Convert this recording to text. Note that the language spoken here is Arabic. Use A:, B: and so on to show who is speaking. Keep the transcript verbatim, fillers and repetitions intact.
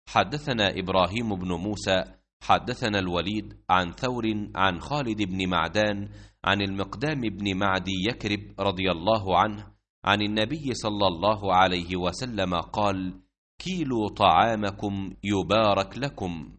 A: حدثنا إبراهيم بن موسى حدثنا الوليد عن ثور عن خالد بن معدان عن المقدام بن معدي يكرب رضي الله عنه عن النبي صلى الله عليه وسلم قال: كيلوا طعامكم يبارك لكم.